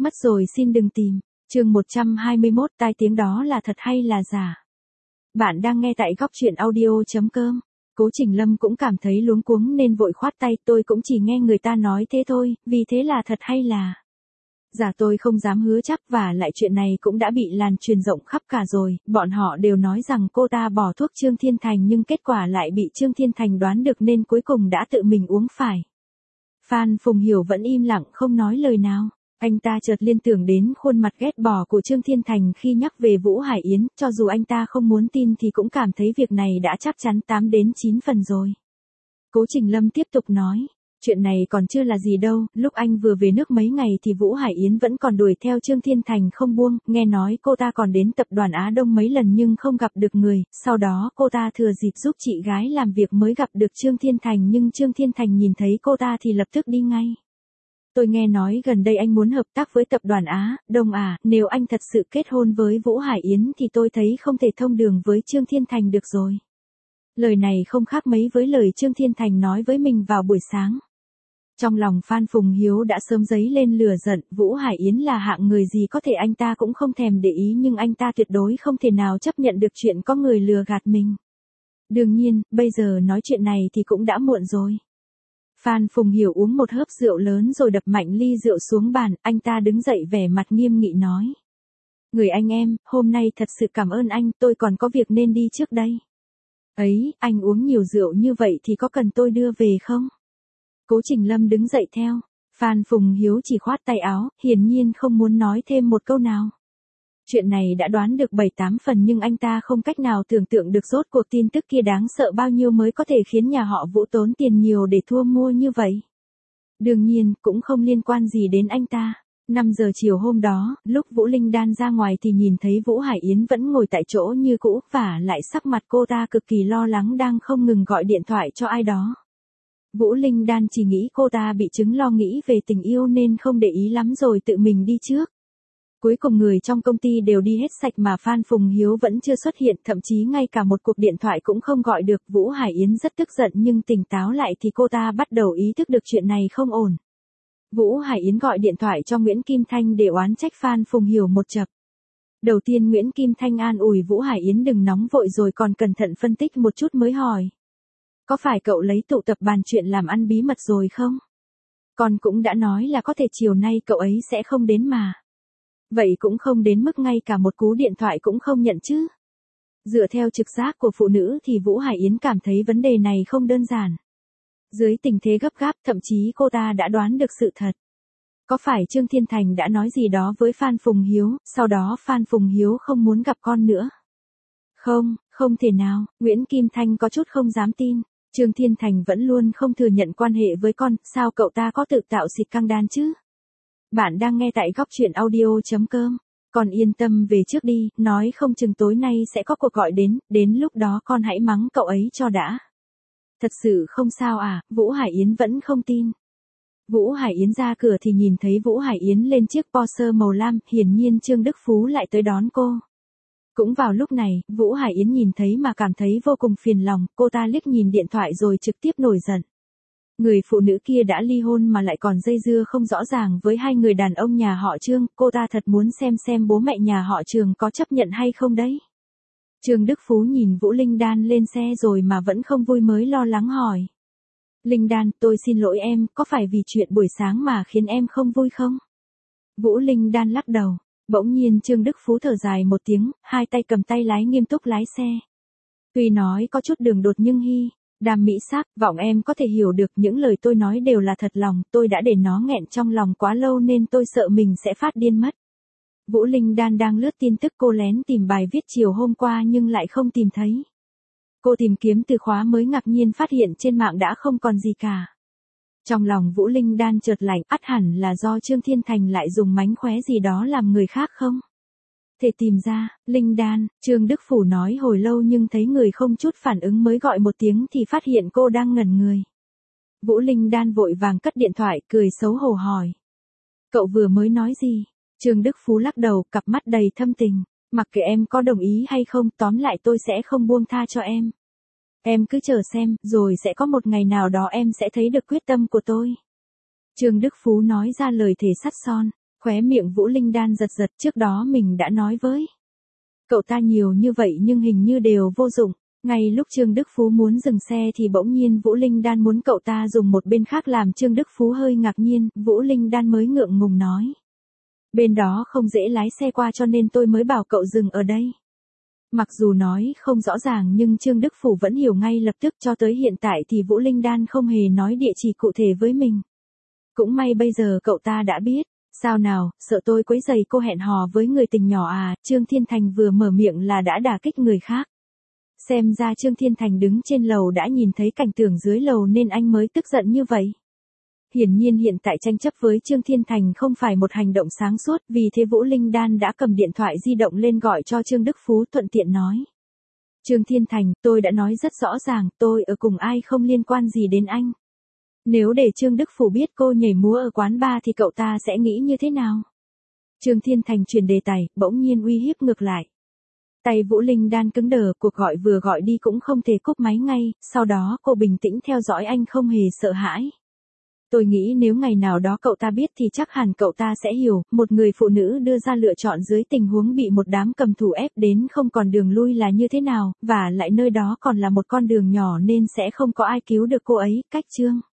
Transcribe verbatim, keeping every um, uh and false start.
Mất rồi xin đừng tìm. Chương một trăm hai mươi mốt, tai tiếng đó là thật hay là giả? Bạn đang nghe tại góc truyện audio chấm com. Cố Trình Lâm cũng cảm thấy luống cuống nên vội khoát tay, tôi cũng chỉ nghe người ta nói thế thôi, vì thế là thật hay là giả tôi không dám hứa chắc, và lại chuyện này cũng đã bị lan truyền rộng khắp cả rồi, bọn họ đều nói rằng cô ta bỏ thuốc Trương Thiên Thành nhưng kết quả lại bị Trương Thiên Thành đoán được nên cuối cùng đã tự mình uống phải. Phan Phùng Hiểu vẫn im lặng không nói lời nào. Anh ta chợt liên tưởng đến khuôn mặt ghét bỏ của Trương Thiên Thành khi nhắc về Vũ Hải Yến, cho dù anh ta không muốn tin thì cũng cảm thấy việc này đã chắc chắn tám đến chín phần rồi. Cố Trình Lâm tiếp tục nói, chuyện này còn chưa là gì đâu, lúc anh vừa về nước mấy ngày thì Vũ Hải Yến vẫn còn đuổi theo Trương Thiên Thành không buông, nghe nói cô ta còn đến tập đoàn Á Đông mấy lần nhưng không gặp được người, sau đó cô ta thừa dịp giúp chị gái làm việc mới gặp được Trương Thiên Thành nhưng Trương Thiên Thành nhìn thấy cô ta thì lập tức đi ngay. Tôi nghe nói gần đây anh muốn hợp tác với tập đoàn Á Đông à, nếu anh thật sự kết hôn với Vũ Hải Yến thì tôi thấy không thể thông đường với Trương Thiên Thành được rồi. Lời này không khác mấy với lời Trương Thiên Thành nói với mình vào buổi sáng. Trong lòng Phan Phùng Hiếu đã sớm dấy lên lửa giận, Vũ Hải Yến là hạng người gì có thể anh ta cũng không thèm để ý nhưng anh ta tuyệt đối không thể nào chấp nhận được chuyện có người lừa gạt mình. Đương nhiên, bây giờ nói chuyện này thì cũng đã muộn rồi. Phan Phùng Hiểu uống một hớp rượu lớn rồi đập mạnh ly rượu xuống bàn, anh ta đứng dậy vẻ mặt nghiêm nghị nói. Người anh em, hôm nay thật sự cảm ơn anh, tôi còn có việc nên đi trước đây. Ấy, anh uống nhiều rượu như vậy thì có cần tôi đưa về không? Cố Trình Lâm đứng dậy theo. Phan Phùng Hiếu chỉ khoát tay áo, hiển nhiên không muốn nói thêm một câu nào. Chuyện này đã đoán được bảy tám phần nhưng anh ta không cách nào tưởng tượng được rốt cuộc tin tức kia đáng sợ bao nhiêu mới có thể khiến nhà họ Vũ tốn tiền nhiều để thu mua như vậy. Đương nhiên, cũng không liên quan gì đến anh ta. năm giờ chiều hôm đó, lúc Vũ Linh Đan ra ngoài thì nhìn thấy Vũ Hải Yến vẫn ngồi tại chỗ như cũ, và lại sắc mặt cô ta cực kỳ lo lắng đang không ngừng gọi điện thoại cho ai đó. Vũ Linh Đan chỉ nghĩ cô ta bị chứng lo nghĩ về tình yêu nên không để ý lắm rồi tự mình đi trước. Cuối cùng người trong công ty đều đi hết sạch mà Phan Phùng Hiếu vẫn chưa xuất hiện, thậm chí ngay cả một cuộc điện thoại cũng không gọi được. Vũ Hải Yến rất tức giận nhưng tỉnh táo lại thì cô ta bắt đầu ý thức được chuyện này không ổn. Vũ Hải Yến gọi điện thoại cho Nguyễn Kim Thanh để oán trách Phan Phùng Hiểu một chập. Đầu tiên Nguyễn Kim Thanh an ủi Vũ Hải Yến đừng nóng vội rồi còn cẩn thận phân tích một chút mới hỏi. Có phải cậu lấy tụ tập bàn chuyện làm ăn bí mật rồi không? Con cũng đã nói là có thể chiều nay cậu ấy sẽ không đến mà. Vậy cũng không đến mức ngay cả một cú điện thoại cũng không nhận chứ. Dựa theo trực giác của phụ nữ thì Vũ Hải Yến cảm thấy vấn đề này không đơn giản. Dưới tình thế gấp gáp thậm chí cô ta đã đoán được sự thật. Có phải Trương Thiên Thành đã nói gì đó với Phan Phùng Hiếu, sau đó Phan Phùng Hiếu không muốn gặp con nữa? Không, không thể nào, Nguyễn Kim Thanh có chút không dám tin. Trương Thiên Thành vẫn luôn không thừa nhận quan hệ với con, sao cậu ta có tự tạo xịt căng đan chứ? Bạn đang nghe tại góc truyện audio chấm com. Con yên tâm về trước đi, nói không chừng tối nay sẽ có cuộc gọi đến, đến lúc đó con hãy mắng cậu ấy cho đã. Thật sự không sao à, Vũ Hải Yến vẫn không tin. Vũ Hải Yến ra cửa thì nhìn thấy Vũ Hải Yến lên chiếc Porsche màu lam, hiển nhiên Trương Đức Phú lại tới đón cô. Cũng vào lúc này, Vũ Hải Yến nhìn thấy mà cảm thấy vô cùng phiền lòng, cô ta liếc nhìn điện thoại rồi trực tiếp nổi giận. Người phụ nữ kia đã ly hôn mà lại còn dây dưa không rõ ràng với hai người đàn ông nhà họ Trương, cô ta thật muốn xem xem bố mẹ nhà họ Trương có chấp nhận hay không đấy. Trương Đức Phú nhìn Vũ Linh Đan lên xe rồi mà vẫn không vui mới lo lắng hỏi. Linh Đan, tôi xin lỗi em, có phải vì chuyện buổi sáng mà khiến em không vui không? Vũ Linh Đan lắc đầu. Bỗng nhiên Trương Đức Phú thở dài một tiếng, hai tay cầm tay lái nghiêm túc lái xe. Tuy nói có chút đường đột nhưng hi, đam mỹ sắc, vọng em có thể hiểu được những lời tôi nói đều là thật lòng, tôi đã để nó nghẹn trong lòng quá lâu nên tôi sợ mình sẽ phát điên mất. Vũ Linh Đan đang lướt tin tức, cô lén tìm bài viết chiều hôm qua nhưng lại không tìm thấy. Cô tìm kiếm từ khóa mới ngạc nhiên phát hiện trên mạng đã không còn gì cả. Trong lòng Vũ Linh Đan chợt lạnh, ắt hẳn là do Trương Thiên Thành lại dùng mánh khóe gì đó làm người khác không? Thể tìm ra, Linh Đan, Trương Đức Phủ nói hồi lâu nhưng thấy người không chút phản ứng mới gọi một tiếng thì phát hiện cô đang ngẩn người. Vũ Linh Đan vội vàng cất điện thoại, cười xấu hổ hỏi. Cậu vừa mới nói gì? Trương Đức Phú lắc đầu, cặp mắt đầy thâm tình. Mặc kệ em có đồng ý hay không, tóm lại tôi sẽ không buông tha cho em. Em cứ chờ xem, rồi sẽ có một ngày nào đó em sẽ thấy được quyết tâm của tôi. Trương Đức Phú nói ra lời thề sắt son. Khóe miệng Vũ Linh Đan giật giật, trước đó mình đã nói với cậu ta nhiều như vậy nhưng hình như đều vô dụng. Ngay lúc Trương Đức Phú muốn dừng xe thì bỗng nhiên Vũ Linh Đan muốn cậu ta dùng một bên khác làm Trương Đức Phú hơi ngạc nhiên, Vũ Linh Đan mới ngượng ngùng nói. Bên đó không dễ lái xe qua cho nên tôi mới bảo cậu dừng ở đây. Mặc dù nói không rõ ràng nhưng Trương Đức Phú vẫn hiểu ngay lập tức, cho tới hiện tại thì Vũ Linh Đan không hề nói địa chỉ cụ thể với mình. Cũng may bây giờ cậu ta đã biết. Sao nào, sợ tôi quấy rầy cô hẹn hò với người tình nhỏ à? Trương Thiên Thành vừa mở miệng là đã đả kích người khác. Xem ra Trương Thiên Thành đứng trên lầu đã nhìn thấy cảnh tượng dưới lầu nên anh mới tức giận như vậy. Hiển nhiên hiện tại tranh chấp với Trương Thiên Thành không phải một hành động sáng suốt, vì thế Vũ Linh Đan đã cầm điện thoại di động lên gọi cho Trương Đức Phú, thuận tiện nói. Trương Thiên Thành, tôi đã nói rất rõ ràng, tôi ở cùng ai không liên quan gì đến anh. Nếu để Trương Đức Phú biết cô nhảy múa ở quán bar thì cậu ta sẽ nghĩ như thế nào? Trương Thiên Thành chuyển đề tài, bỗng nhiên uy hiếp ngược lại. Tay Vũ Linh Đan cứng đờ, cuộc gọi vừa gọi đi cũng không thể cúp máy ngay, sau đó cô bình tĩnh theo dõi anh không hề sợ hãi. Tôi nghĩ nếu ngày nào đó cậu ta biết thì chắc hẳn cậu ta sẽ hiểu, một người phụ nữ đưa ra lựa chọn dưới tình huống bị một đám cầm thù ép đến không còn đường lui là như thế nào, và lại nơi đó còn là một con đường nhỏ nên sẽ không có ai cứu được cô ấy, cách Trương.